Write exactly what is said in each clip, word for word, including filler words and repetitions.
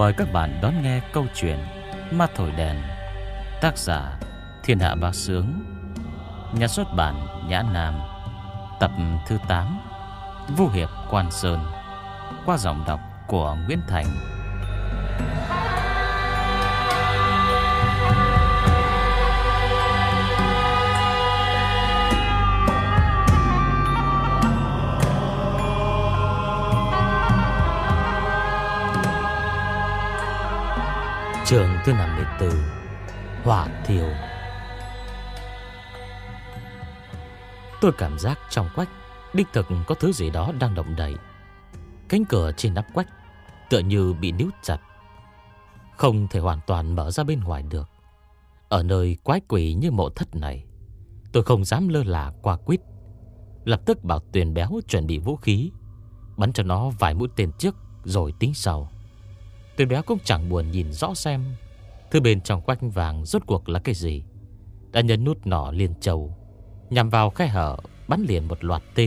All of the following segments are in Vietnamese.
Mời các bạn đón nghe câu chuyện Ma Thổi Đèn, tác giả Thiên Hạ Bá Sướng, nhà xuất bản Nhã Nam, tập thứ tám, Vũ Hiệp Quan Sơn, qua giọng đọc của Nguyễn Thành. Chương thứ năm mươi tư, Hỏa Thiêu. Tôi cảm giác trong quách đích thực có thứ gì đó đang động đậy. Cánh cửa trên nắp quách tựa như bị níu chặt, không thể hoàn toàn mở ra bên ngoài được. Ở nơi quái quỷ như mộ thất này, tôi không dám lơ là qua quýt, lập tức bảo Tuyền Béo chuẩn bị vũ khí, bắn cho nó vài mũi tên trước rồi tính sau. Tuyền Béo cũng chẳng buồn nhìn rõ xem thứ bên trong quách vàng rốt cuộc là cái gì, đã nhấn nút nỏ liền trầu, nhằm vào khe hở bắn liền một loạt tên.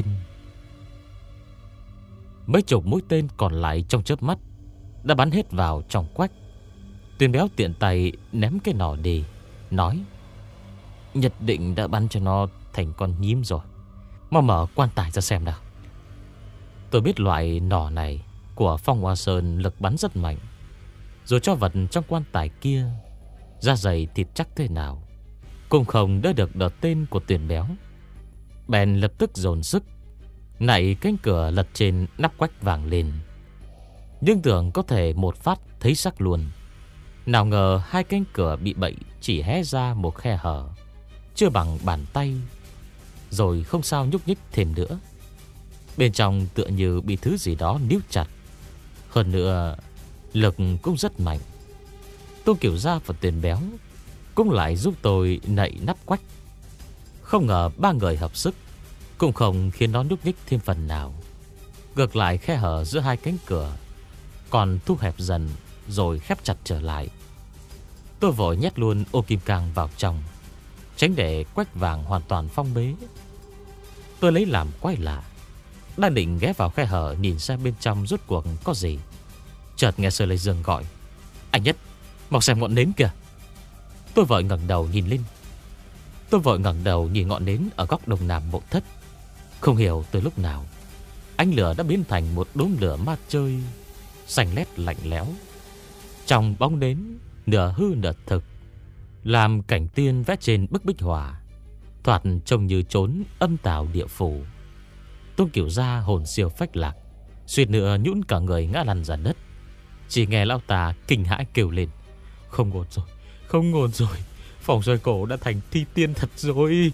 Mấy chục mũi tên còn lại trong chớp mắt đã bắn hết vào trong quách. Tuyền Béo tiện tay ném cái nỏ đi, nói: "Nhất định đã bắn cho nó thành con nhím rồi, mau mở quan tài ra xem nào." Tôi biết loại nỏ này của Phong Hoa Sơn lực bắn rất mạnh, dù cho vật trong quan tài kia da dày thịt chắc thế nào cũng không đỡ được đợt tên của Tuyền Béo. Bèn lập tức dồn sức nảy cánh cửa lật trên nắp quách vàng lên, nhưng tưởng có thể một phát thấy sắc luôn. Nào ngờ hai cánh cửa bị bậy chỉ hé ra một khe hở chưa bằng bàn tay, rồi không sao nhúc nhích thêm nữa. Bên trong tựa như bị thứ gì đó níu chặt, hơn nữa lực cũng rất mạnh. Tô Kiểu Gia và Tuyền Béo cũng lại giúp tôi nạy nắp quách. Không ngờ ba người hợp sức cũng không khiến nó nhúc nhích thêm phần nào. Ngược lại khe hở giữa hai cánh cửa còn thu hẹp dần rồi khép chặt trở lại. Tôi vội nhét luôn ô kim cang vào trong, tránh để quách vàng hoàn toàn phong bế. Tôi lấy làm quái lạ, đang định ghé vào khe hở nhìn xem bên trong rốt cuộc có gì, chợt nghe Sở Lê Dương gọi: "Anh Nhất, mau xem ngọn nến kìa." Tôi vội ngẩng đầu nhìn lên. Tôi vội ngẩng đầu nhìn ngọn nến ở góc đông nam mộ thất. Không hiểu từ lúc nào ánh lửa đã biến thành một đốm lửa ma chơi, xanh lét lạnh lẽo. Trong bóng nến nửa hư nửa thực, làm cảnh tiên vẽ trên bức bích họa, thoạt trông như trốn âm tào địa phủ. Tôn Kiểu Gia hồn siêu phách lạc, suýt nữa nhũn cả người ngã lăn ra đất. Chỉ nghe lão ta kinh hãi kêu lên: "Không ổn rồi, không ổn rồi, Phòng Xoay Cổ đã thành thi tiên thật rồi."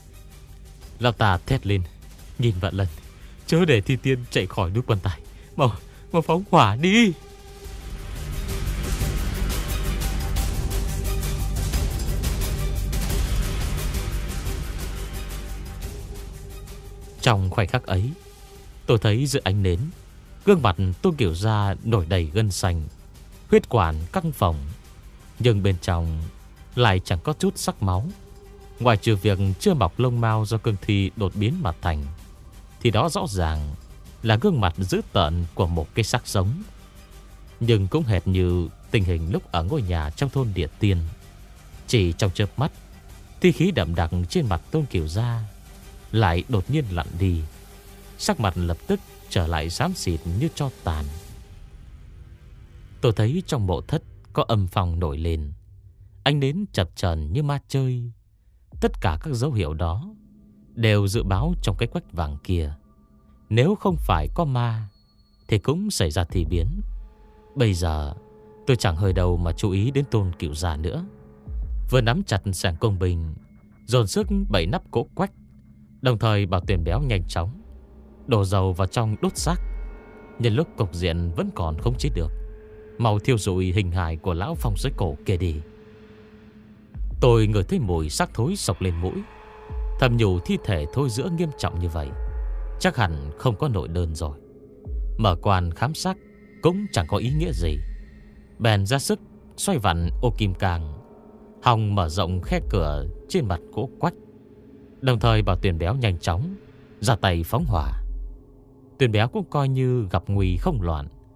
Lão ta thét lên: "Nhìn vạn lần, chớ để thi tiên chạy khỏi núi quan tài, Mau, mau phóng hỏa đi." Trong khoảnh khắc ấy, tôi thấy giữa ánh nến, gương mặt Tôn Kiểu Gia nổi đầy gân xanh, huyết quản căng phồng, nhưng bên trong lại chẳng có chút sắc máu. Ngoài trừ việc chưa mọc lông mao do cương thi đột biến mà thành, thì đó rõ ràng là gương mặt dữ tợn của một cái xác sống. Nhưng cũng hệt như tình hình lúc ở ngôi nhà trong thôn Địa Tiên. Chỉ trong chớp mắt, thi khí đậm đặc trên mặt Tôn Kiểu Gia lại đột nhiên lặn đi, sắc mặt lập tức trở lại xám xịt như tro tàn. Tôi thấy trong mộ thất có âm phong nổi lên, ánh nến chập chờn như ma chơi. Tất cả các dấu hiệu đó đều dự báo trong cái quách vàng kia, nếu không phải có ma thì cũng xảy ra thì biến. Bây giờ tôi chẳng hơi đầu mà chú ý đến Tôn Kiểu Gia nữa. Vừa nắm chặt sảng công bình, dồn sức bẩy nắp cỗ quách, đồng thời bảo Tuyền Béo nhanh chóng đổ dầu vào trong đốt xác. Nhân lúc cục diện vẫn còn không chế được, mau thiêu rụi hình hài của lão Phong Xoay Cổ kia đi. Tôi ngửi thấy mùi xác thối sộc lên mũi, thầm nhủ thi thể thối rữa nghiêm trọng như vậy chắc hẳn không có nội đơn rồi. Mở quan khám xác cũng chẳng có ý nghĩa gì, bèn ra sức xoay vặn ô kim cang, hòng mở rộng khe cửa trên mặt cỗ quách, đồng thời bảo Tuyền Béo nhanh chóng ra tay phóng hỏa. Tuyền Béo cũng coi như gặp nguy không loạn,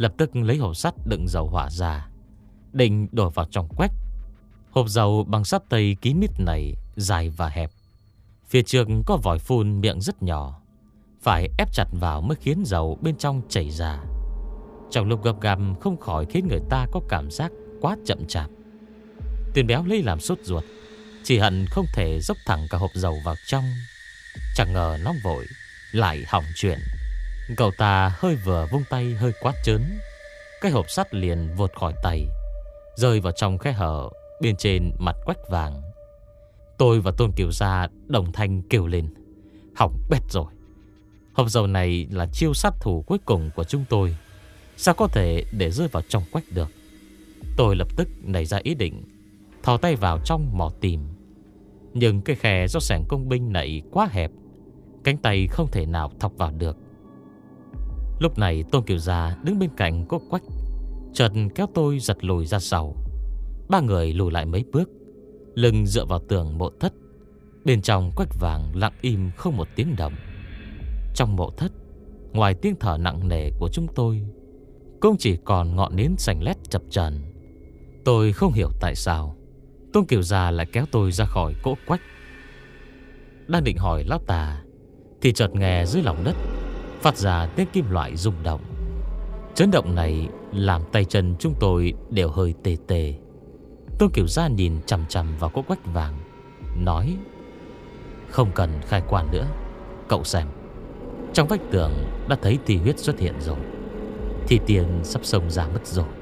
lập tức lấy hộp sắt đựng dầu hỏa ra, định đổ vào trong quách. Hộp dầu bằng sắt tây kín mít này dài và hẹp, phía trước có vòi phun miệng rất nhỏ, phải ép chặt vào mới khiến dầu bên trong chảy ra. Trong lúc gấp gáp không khỏi khiến người ta có cảm giác quá chậm chạp. Tuyền béo lấy làm sốt ruột, chỉ hận không thể dốc thẳng cả hộp dầu vào trong. Chẳng ngờ nó vội lại hỏng chuyện. Cậu ta hơi vừa vung tay hơi quá trớn, cái hộp sắt liền vụt khỏi tay, rơi vào trong khe hở bên trên mặt quách vàng. Tôi và Tôn Kiều Gia đồng thanh kêu lên: hỏng bét rồi. Hộp dầu này là chiêu sát thủ cuối cùng của chúng tôi, sao có thể để rơi vào trong quách được. Tôi lập tức nảy ra ý định thò tay vào trong mò tìm, nhưng cái khe do xẻng công binh này quá hẹp, cánh tay không thể nào thọc vào được. Lúc này Tôn Kiều Gia đứng bên cạnh có quách, chợt kéo tôi giật lùi ra sau. Ba người lùi lại mấy bước, lưng dựa vào tường mộ thất. Bên trong quách vàng lặng im không một tiếng động. Trong mộ thất, ngoài tiếng thở nặng nề của chúng tôi, cũng chỉ còn ngọn nến xanh lét chập chờn. Tôi không hiểu tại sao Tôn Kiều Gia lại kéo tôi ra khỏi cỗ quách. Đang định hỏi lão tà thì chợt nghe dưới lòng đất phát ra tiếng kim loại rung động. Chấn động này làm tay chân chúng tôi đều hơi tê tê. Tôn Kiều Gia nhìn chằm chằm vào cỗ quách vàng, nói: không cần khai quan nữa, cậu xem, trong vách tường đã thấy thi huyết xuất hiện rồi. Thi tiền sắp xông ra mất rồi.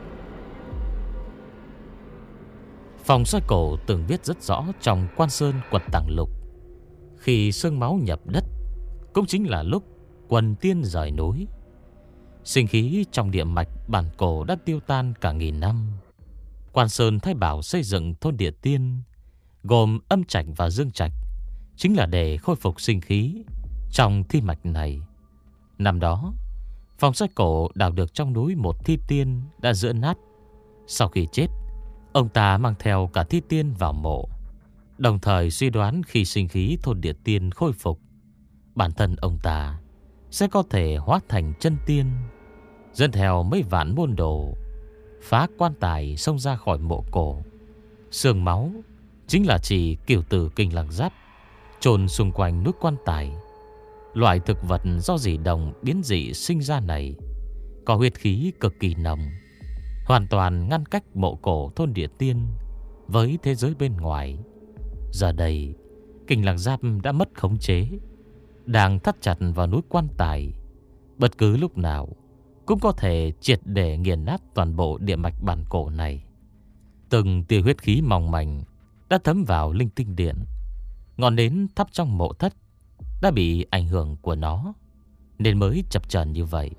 Phòng soi cổ từng viết rất rõ trong Quan Sơn Quật Tàng Lục: khi xương máu nhập đất cũng chính là lúc quần tiên rời núi. Sinh khí trong địa mạch bản cổ đã tiêu tan cả nghìn năm. Quan Sơn Thái Bảo xây dựng thôn địa tiên gồm âm trạch và dương trạch, chính là để khôi phục sinh khí trong thi mạch này. Năm đó, phòng soi cổ đào được trong núi một thi tiên đã rữa nát. Sau khi chết, ông ta mang theo cả thi tiên vào mộ, đồng thời suy đoán khi sinh khí thôn địa tiên khôi phục, bản thân ông ta sẽ có thể hóa thành chân tiên, dẫn theo mấy vạn môn đồ phá quan tài xông ra khỏi mộ cổ. Xương máu chính là chỉ cửu tử kinh lăng giáp chôn xung quanh núi quan tài. Loại thực vật do dị đồng biến dị sinh ra này có huyết khí cực kỳ nồng, hoàn toàn ngăn cách mộ cổ thôn địa tiên với thế giới bên ngoài. Giờ đây, kinh lăng giáp đã mất khống chế, đang thắt chặt vào núi quan tài, bất cứ lúc nào cũng có thể triệt để nghiền nát toàn bộ địa mạch bản cổ này. Từng tia huyết khí mỏng manh đã thấm vào linh tinh điện. Ngọn nến thắp trong mộ thất đã bị ảnh hưởng của nó nên mới chập chờn như vậy.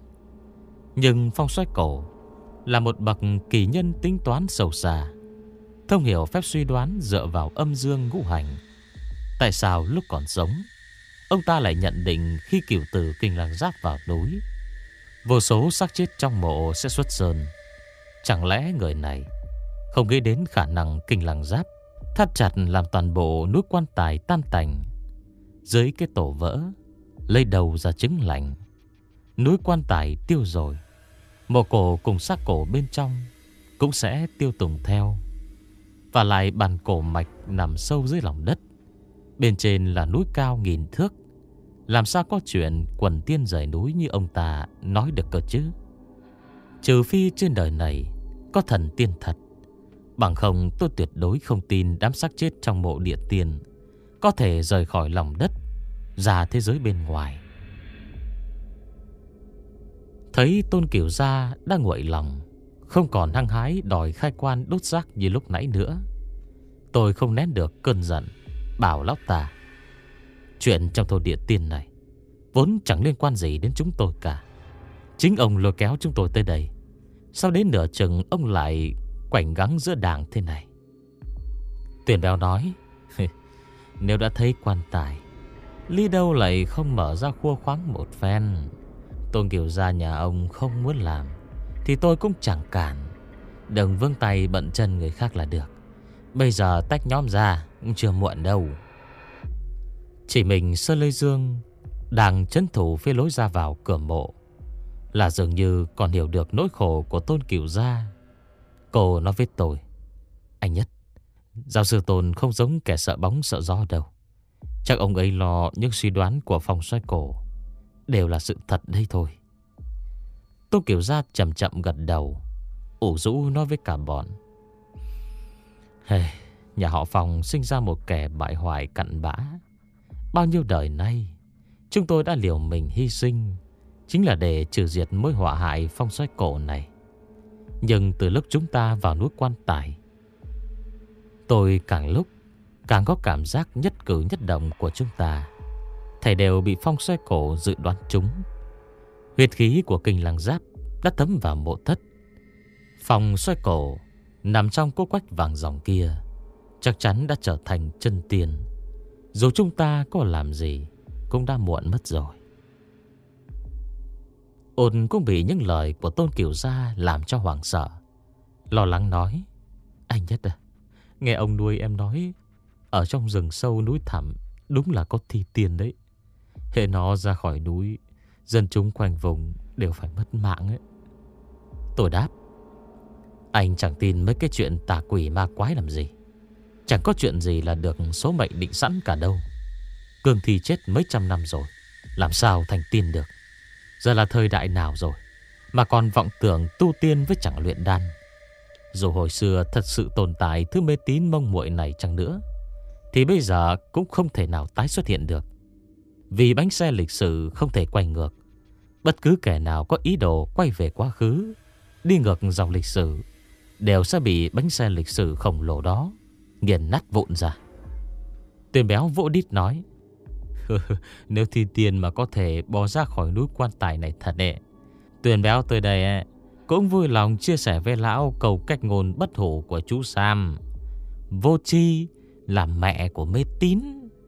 Nhưng phong xoay cổ là một bậc kỳ nhân tính toán sâu xa, thông hiểu phép suy đoán dựa vào âm dương ngũ hành. Tại sao lúc còn sống ông ta lại nhận định khi cửu tử kinh lăng giáp vào núi, vô số xác chết trong mộ sẽ xuất sơn? Chẳng lẽ người này không nghĩ đến khả năng kinh lăng giáp thắt chặt làm toàn bộ núi quan tài tan tành, dưới cái tổ vỡ lấy đầu ra trứng lạnh, núi quan tài tiêu rồi, mộ cổ cùng xác cổ bên trong cũng sẽ tiêu tùng theo. Và lại bản cổ mạch nằm sâu dưới lòng đất, bên trên là núi cao nghìn thước, làm sao có chuyện quần tiên rời núi như ông ta nói được cơ chứ? Trừ phi trên đời này có thần tiên thật, bằng không tôi tuyệt đối không tin đám xác chết trong mộ địa tiên có thể rời khỏi lòng đất ra thế giới bên ngoài. Thấy Tôn Kiều Gia đã nguội lòng, không còn hăng hái đòi khai quan đốt xác như lúc nãy nữa, tôi không nén được cơn giận, bảo lão ta: chuyện trong thôn địa tiên này vốn chẳng liên quan gì đến chúng tôi cả. Chính ông lôi kéo chúng tôi tới đây, sao đến nửa chừng ông lại quảnh gắng giữa đàng thế này? Tuyền béo nói: nếu đã thấy quan tài, lý đâu lại không mở ra khua khoáng một phen. Tôn Kiều Gia nhà ông không muốn làm thì tôi cũng chẳng cản, đừng vướng tay bận chân người khác là được. Bây giờ tách nhóm ra cũng chưa muộn đâu. Chỉ mình Sơn Lê Dương đang trấn thủ phía lối ra vào cửa mộ. là dường như còn hiểu được nỗi khổ của Tôn Cửu gia. Cô nói với tôi: anh Nhất, giáo sư Tôn không giống kẻ sợ bóng sợ gió đâu. Chắc ông ấy lo những suy đoán của phòng xoay cổ đều là sự thật đây thôi. Tôn Cửu gia chậm chậm gật đầu, ủ rũ nói với cả bọn: hey, nhà họ Phòng sinh ra một kẻ bại hoại cặn bã. Bao nhiêu đời nay chúng tôi đã liều mình hy sinh, chính là để trừ diệt mối họa hại phong xoay cổ này. Nhưng từ lúc chúng ta vào núi Quan Tài, tôi càng lúc càng có cảm giác nhất cử nhất động của chúng ta thảy đều bị phong xoay cổ dự đoán trúng. Huyết khí của kinh Lăng Giáp đã thấm vào mộ thất. Phong xoay cổ nằm trong cỗ quách vàng ròng kia chắc chắn đã trở thành chân tiên. Dù chúng ta có làm gì cũng đã muộn mất rồi. Ôn cũng bị những lời của Tôn Cửu gia làm cho hoảng sợ, lo lắng nói: anh Nhất à, nghe ông nuôi em nói, ở trong rừng sâu núi thẳm đúng là có thi tiên đấy. Hệ nó ra khỏi núi, dân chúng quanh vùng đều phải mất mạng ấy. Tôi đáp: anh chẳng tin mấy cái chuyện tà quỷ ma quái làm gì. Chẳng có chuyện gì là được số mệnh định sẵn cả đâu. Cương Thi chết mấy trăm năm rồi, làm sao thành tiên được. Giờ là thời đại nào rồi mà còn vọng tưởng tu tiên với chẳng luyện đan. Dù hồi xưa thật sự tồn tại thứ mê tín mông muội này chăng nữa, thì bây giờ cũng không thể nào tái xuất hiện được. Vì bánh xe lịch sử không thể quay ngược. Bất cứ kẻ nào có ý đồ quay về quá khứ, đi ngược dòng lịch sử, đều sẽ bị bánh xe lịch sử khổng lồ đó nghiền nát vụn ra. Tuyền Béo vỗ đít nói: nếu thi tiên mà có thể bò ra khỏi núi Quan Tài này thật đệ, Tuyền Béo tới đây ấy, cũng vui lòng chia sẻ với lão câu cách ngôn bất hủ của chú Sam: vô tri là mẹ của mê tín.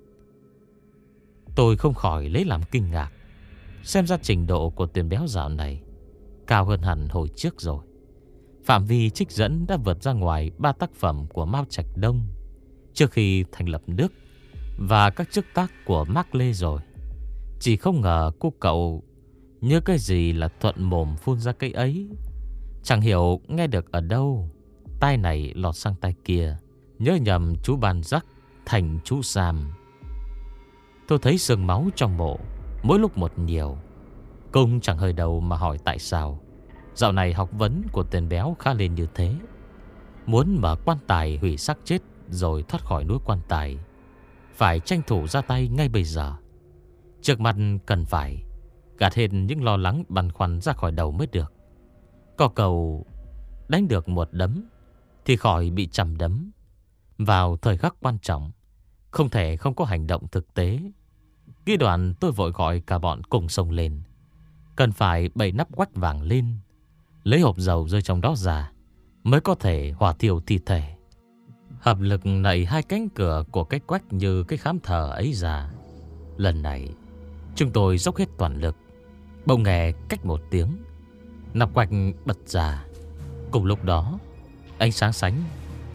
Tôi không khỏi lấy làm kinh ngạc. Xem ra trình độ của Tuyền Béo dạo này cao hơn hẳn hồi trước rồi. Phạm vi trích dẫn đã vượt ra ngoài ba tác phẩm của Mao Trạch Đông trước khi thành lập nước, và các chức tác của Mác Lê rồi. Chỉ không ngờ cô cậu nhớ cái gì là thuận mồm phun ra cái ấy. Chẳng hiểu nghe được ở đâu, tai này lọt sang tai kia, nhớ nhầm chú Ban Rắc thành chú Sam. Tôi thấy sương máu trong mộ mỗi lúc một nhiều, cũng chẳng hơi đầu mà hỏi tại sao dạo này học vấn của Tuyền Béo khá lên như thế. Muốn mở quan tài hủy xác chết rồi thoát khỏi núi Quan Tài, phải tranh thủ ra tay ngay bây giờ. Trước mặt cần phải gạt hết những lo lắng băn khoăn ra khỏi đầu mới được. Có cầu đánh được một đấm thì khỏi bị trăm đấm. Vào thời khắc quan trọng, không thể không có hành động thực tế. Ghi đoạn tôi vội gọi cả bọn cùng xông lên. Cần phải bày nắp quách vàng lên, lấy hộp dầu rơi trong đó ra, mới có thể hỏa thiêu thi thể. Hợp lực nảy hai cánh cửa của cái quách như cái khám thờ ấy ra. Lần này chúng tôi dốc hết toàn lực. Bỗng nghe cách một tiếng, nắp quách bật ra. Cùng lúc đó ánh sáng sánh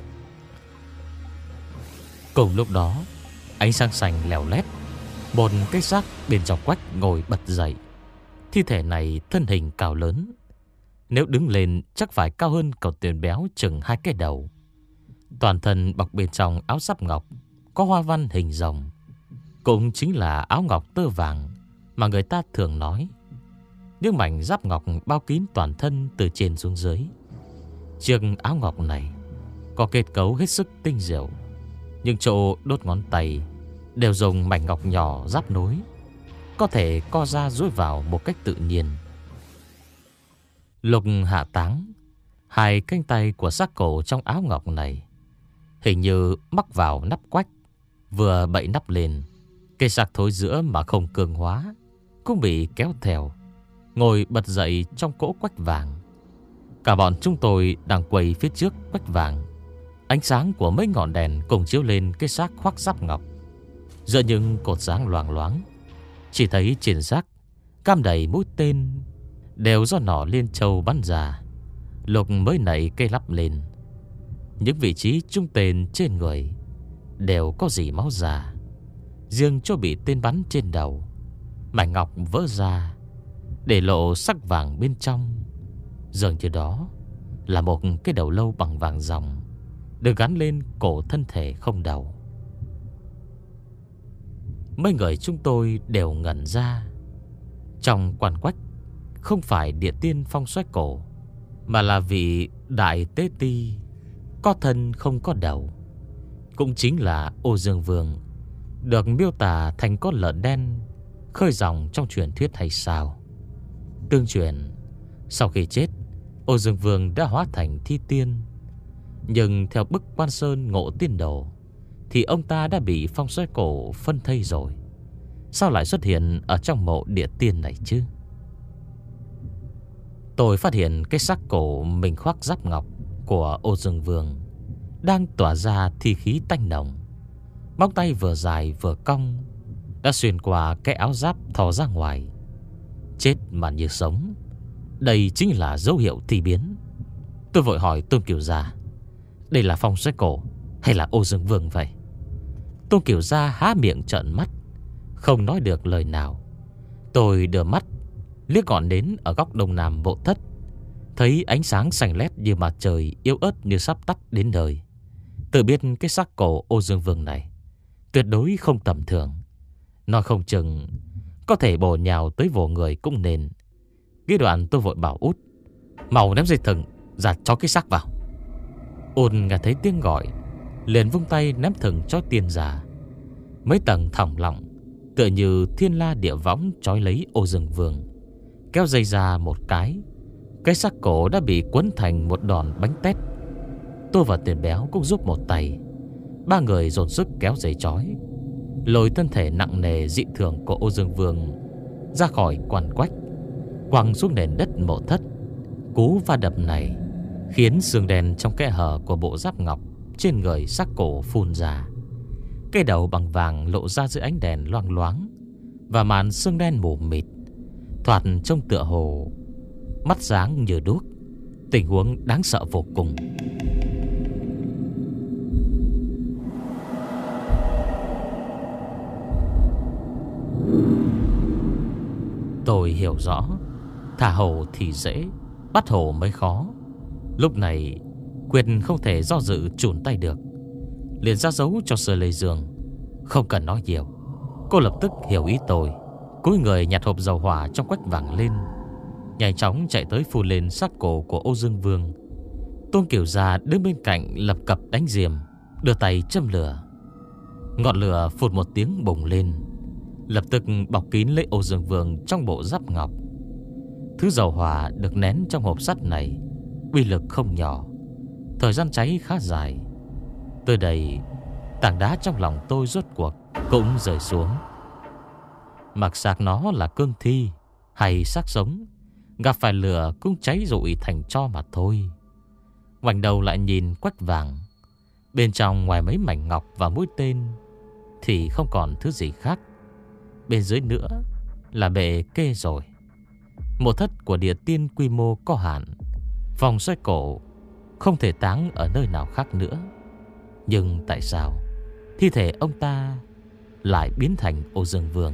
Cùng lúc đó ánh sáng xanh lèo lét. Một cái xác bên trong quách ngồi bật dậy. Thi thể này thân hình cao lớn, nếu đứng lên chắc phải cao hơn cậu Tuyền Béo chừng hai cái đầu. Toàn thân bọc bên trong áo giáp ngọc có hoa văn hình rồng, cũng chính là áo ngọc tơ vàng mà người ta thường nói. Những mảnh giáp ngọc bao kín toàn thân từ trên xuống dưới. Chiếc áo ngọc này có kết cấu hết sức tinh diệu. Những chỗ đốt ngón tay đều dùng mảnh ngọc nhỏ giáp nối, có thể co ra duỗi vào một cách tự nhiên. Lục hạ táng, hai cánh tay của xác cổ trong áo ngọc này hình như mắc vào nắp quách. Vừa bậy nắp lên, cây xác thối giữa mà không cường hóa cũng bị kéo theo, ngồi bật dậy trong cỗ quách vàng. Cả bọn chúng tôi đang quay phía trước quách vàng. Ánh sáng của mấy ngọn đèn cùng chiếu lên cái xác khoác giáp ngọc. Giữa những cột sáng loàng loáng, chỉ thấy trên xác cam đầy mũi tên đều do nỏ liên châu bắn ra. Lục mới nảy cây lắp lên. Những vị trí trung tên trên người đều có dỉ máu già. Riêng chỗ bị tên bắn trên đầu, mảnh ngọc vỡ ra, để lộ sắc vàng bên trong. Dường như đó là một cái đầu lâu bằng vàng ròng được gắn lên cổ thân thể không đầu. Mấy người chúng tôi đều ngẩn ra. Trong quan quách không phải địa tiên phong xoáy cổ, mà là vị đại tế ti có thân không có đầu, cũng chính là Ô Dương Vương, được miêu tả thành con lợn đen khơi dòng trong truyền thuyết hay sao? Tương truyền, sau khi chết, Ô Dương Vương đã hóa thành thi tiên. Nhưng theo bức Quan Sơn Ngộ Tiên Đồ thì ông ta đã bị phong xoáy cổ phân thây rồi. Sao lại xuất hiện ở trong mộ địa tiên này chứ? Tôi phát hiện cái xác cổ mình khoác giáp ngọc của Ô Dương Vương đang tỏa ra thi khí tanh nồng. Móng tay vừa dài vừa cong đã xuyên qua cái áo giáp thò ra ngoài. Chết mà như sống, đây chính là dấu hiệu thi biến. Tôi vội hỏi Tôn Kiều Gia, đây là phong xoáy cổ hay là Ô Dương Vương vậy? Tôn Kiều Gia há miệng trợn mắt, không nói được lời nào. Tôi đưa mắt liếc ngọn nến ở góc đông nam mộ thất, thấy ánh sáng xanh lét như mặt trời yếu ớt như sắp tắt đến đời. Tự biết cái xác cổ Ô Dương Vương này tuyệt đối không tầm thường. Nói không chừng có thể bổ nhào tới vồ người cũng nên. Cái đoạn tôi vội bảo út, mau ném dây thừng ra cho cái xác vào. Ôn nghe thấy tiếng gọi, liền vung tay ném thừng cho tiên giả. Mấy tầng thòng lọng tựa như thiên la địa võng trói lấy Ô Dương Vương. Kéo dây ra một cái, cái xác cổ đã bị quấn thành một đòn bánh tét. Tôi và Tiền Béo cũng giúp một tay. Ba người dồn sức kéo dây trói, lôi thân thể nặng nề dị thường của Ô Dương Vương ra khỏi quan quách, quăng xuống nền đất mộ thất. Cú va đập này khiến xương đen trong kẽ hở của bộ giáp ngọc trên người xác cổ phun ra. Cái đầu bằng vàng lộ ra dưới ánh đèn loang loáng, và màn xương đen mù mịt, thoạt trông tựa hồ mắt sáng như đuốc. Tình huống đáng sợ vô cùng. Tôi hiểu rõ, thả hổ thì dễ, bắt hổ mới khó. Lúc này Quyệt không thể do dự chùn tay được, liền ra dấu cho Sơ Lê Dương. Không cần nói nhiều, cô lập tức hiểu ý tôi, cúi người nhặt hộp dầu hỏa trong quách vàng lên, nhanh chóng chạy tới phun lên xác cổ của Ô Dương Vương. Tôn Kiều Gia đứng bên cạnh lập cập đánh diềm, đưa tay châm lửa. Ngọn lửa phụt một tiếng bùng lên, lập tức bọc kín lấy Ô Dương Vương trong bộ giáp ngọc. Thứ dầu hỏa được nén trong hộp sắt này uy lực không nhỏ, thời gian cháy khá dài. Tới đây, tảng đá trong lòng tôi rốt cuộc cũng rơi xuống. Mặc xác nó là cương thi hay xác sống, gặp phải lửa cũng cháy rụi thành tro mà thôi. Ngoảnh đầu lại nhìn quách vàng, bên trong ngoài mấy mảnh ngọc và mũi tên thì không còn thứ gì khác. Bên dưới nữa là bệ kê rồi. Mộ thất của địa tiên quy mô có hạn, vòng xoay cổ không thể táng ở nơi nào khác nữa. Nhưng tại sao thi thể ông ta lại biến thành Ô Dương Vương?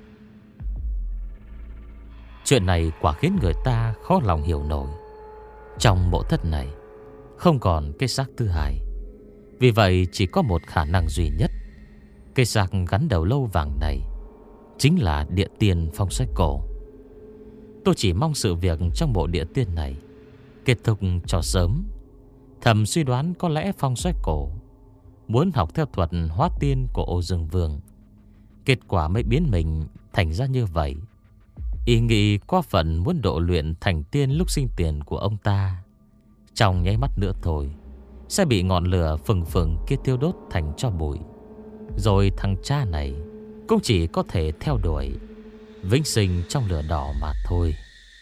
Chuyện này quả khiến người ta khó lòng hiểu nổi. Trong mộ thất này không còn cái xác thứ hai, vì vậy chỉ có một khả năng duy nhất. Cái xác gắn đầu lâu vàng này chính là địa tiên phong xoáy cổ. Tôi chỉ mong sự việc trong bộ địa tiên này kết thúc cho sớm. Thầm suy đoán có lẽ phong xoáy cổ muốn học theo thuật hóa tiên của Ô Dương Vương, kết quả mới biến mình thành ra như vậy. Ý nghĩ qua phần muốn độ luyện thành tiên lúc sinh tiền của ông ta, trong nháy mắt nữa thôi sẽ bị ngọn lửa phừng phừng kia thiêu đốt thành tro bụi. Rồi thằng cha này cũng chỉ có thể theo đuổi vĩnh sinh trong lửa đỏ mà thôi.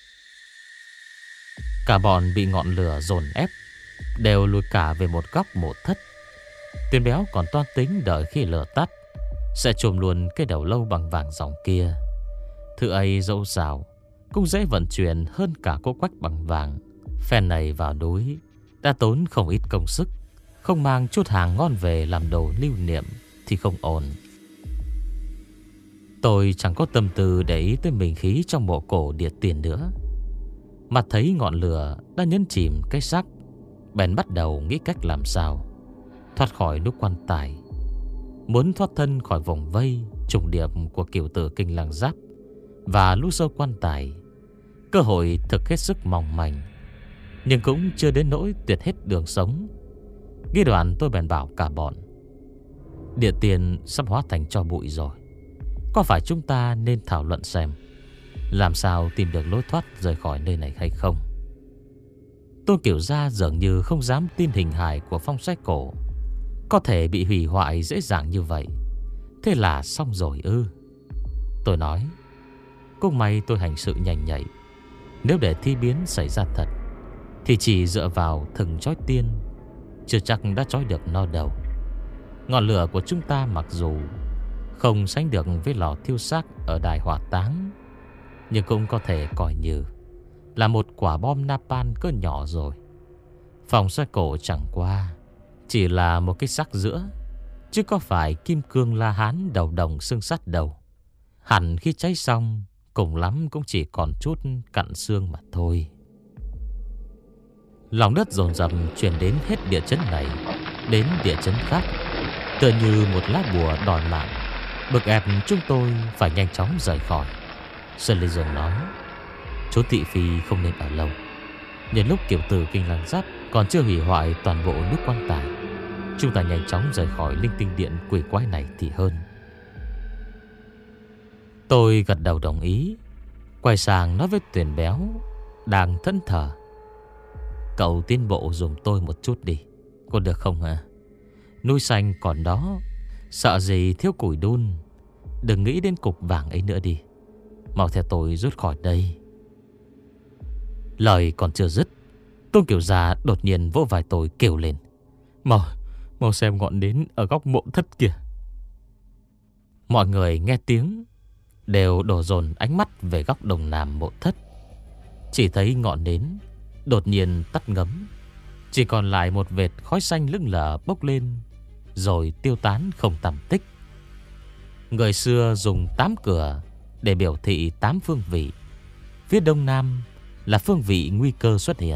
Cả bọn bị ngọn lửa dồn ép, đều lùi cả về một góc mộ thất. Tiền Béo còn toan tính đợi khi lửa tắt sẽ chồm luôn cái đầu lâu bằng vàng ròng kia. Thứ ấy dẫu sao cũng dễ vận chuyển hơn cả cô quách bằng vàng. Phen này vào núi đã tốn không ít công sức, không mang chút hàng ngon về làm đồ lưu niệm thì không ổn. Tôi chẳng có tâm tư để ý tới mình khí trong mộ cổ địa tiền nữa. Mà thấy ngọn lửa đã nhấn chìm cái xác, bèn bắt đầu nghĩ cách làm sao thoát khỏi nút quan tài. Muốn thoát thân khỏi vòng vây trùng điệp của cửu tử kinh lăng giáp và lũ sâu quan tài, cơ hội thực hết sức mong manh, nhưng cũng chưa đến nỗi tuyệt hết đường sống. Nghĩ đoạn tôi bèn bảo cả bọn: địa tiền sắp hóa thành tro bụi rồi, có phải chúng ta nên thảo luận xem làm sao tìm được lối thoát rời khỏi nơi này hay không? Tôn Kiểu Gia dường như không dám tin hình hài của phong sách cổ có thể bị hủy hoại dễ dàng như vậy. Thế là xong rồi ư? Tôi nói: cũng may tôi hành sự nhanh nhạy. Nếu để thi biến xảy ra thật thì chỉ dựa vào thừng trói tiên chưa chắc đã trói được nó đâu. Ngọn lửa của chúng ta mặc dù không sánh được với lò thiêu xác ở đài hỏa táng, nhưng cũng có thể coi như là một quả bom napalm cỡ nhỏ rồi. Phòng xoay cổ chẳng qua chỉ là một cái xác giữa, chứ có phải kim cương La Hán đầu đồng xương sắt đâu. Hẳn khi cháy xong, cùng lắm cũng chỉ còn chút cặn xương mà thôi. Lòng đất dồn dập chuyển đến hết địa chấn này đến địa chấn khác, tựa như một lá bùa đòi mạng, bức ép chúng tôi phải nhanh chóng rời khỏi. Sơn Lê Dương nói: chú thị phi không nên ở lâu. Nhân lúc kiểu tử kinh lăng giáp còn chưa hủy hoại toàn bộ nút quan tài, chúng ta nhanh chóng rời khỏi linh tinh điện quỷ quái này thì hơn. Tôi gật đầu đồng ý, quay sang nói với Tuyền Béo đang thẫn thờ: cậu tiến bộ dùm tôi một chút đi, có được không hả? Núi xanh còn đó, sợ gì thiếu củi đun. Đừng nghĩ đến cục vàng ấy nữa đi, mau theo tôi rút khỏi đây. Lời còn chưa dứt, Tôn Kiểu Gia đột nhiên vỗ vai tôi kêu lên: Mau, mau xem ngọn nến ở góc mộ thất kìa. Mọi người nghe tiếng đều đổ dồn ánh mắt về góc đông nam mộ thất. Chỉ thấy ngọn nến đột nhiên tắt ngấm, chỉ còn lại một vệt khói xanh lững lờ bốc lên rồi tiêu tán không tăm tích. Người xưa dùng tám cửa để biểu thị tám phương vị. Phía đông nam là phương vị nguy cơ xuất hiện.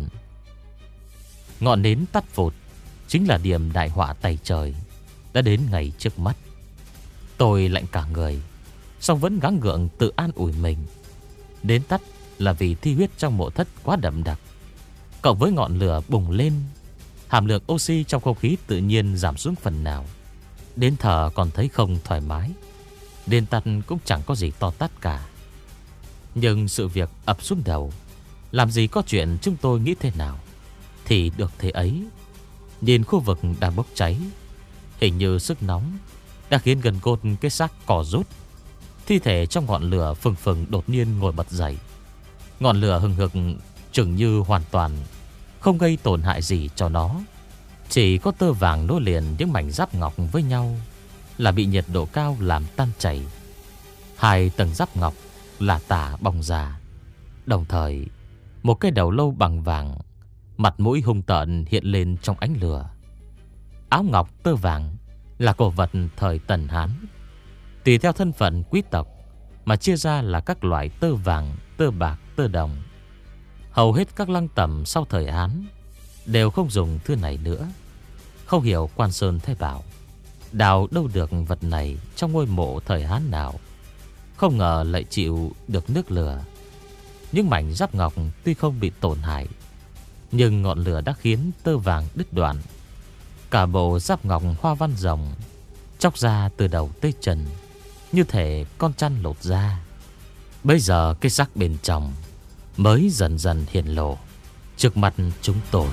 Ngọn nến tắt phụt chính là điểm đại họa tày trời đã đến ngày trước mắt. Tôi lạnh cả người, song vẫn gắng gượng tự an ủi mình. Đến tắt là vì thi huyết trong mộ thất quá đậm đặc, cộng với ngọn lửa bùng lên, hàm lượng oxy trong không khí tự nhiên giảm xuống phần nào. Đến thở còn thấy không thoải mái. Đến tắt cũng chẳng có gì to tát cả. Nhưng sự việc ập xuống đầu, làm gì có chuyện chúng tôi nghĩ thế nào thì được thế ấy. Nhìn khu vực đang bốc cháy, hình như sức nóng đã khiến gần cốt cái xác cò rút. Thi thể trong ngọn lửa phừng phừng đột nhiên ngồi bật dậy. Ngọn lửa hừng hực chừng như hoàn toàn không gây tổn hại gì cho nó. Chỉ có tơ vàng nối liền những mảnh giáp ngọc với nhau là bị nhiệt độ cao làm tan chảy. Hai tầng giáp ngọc là tả bong già. Đồng thời một cái đầu lâu bằng vàng, mặt mũi hung tợn hiện lên trong ánh lửa. Áo ngọc tơ vàng là cổ vật thời Tần Hán. Tùy theo thân phận quý tộc mà chia ra là các loại tơ vàng, tơ bạc, tơ đồng. Hầu hết các lăng tẩm sau thời Hán đều không dùng thứ này nữa. Không hiểu Quan Sơn Thái bảo đào đâu được vật này trong ngôi mộ thời Hán nào. Không ngờ lại chịu được nước lửa. Những mảnh giáp ngọc tuy không bị tổn hại, nhưng ngọn lửa đã khiến tơ vàng đứt đoạn. Cả bộ giáp ngọc hoa văn rồng chóc ra từ đầu tới chân, như thể con chăn lột ra. Bây giờ cái xác bên trong mới dần dần hiện lộ trước mặt chúng tôi.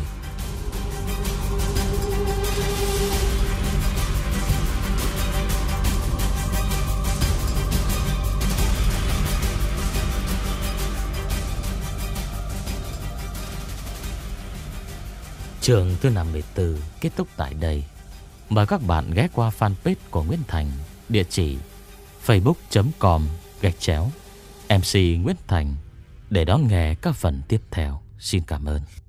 Chương thứ năm mươi tư kết thúc tại đây. Mời các bạn ghé qua fanpage của Nguyễn Thành, địa chỉ facebook chấm com gạch chéo em xê Nguyễn Thành để đón nghe các phần tiếp theo. Xin cảm ơn.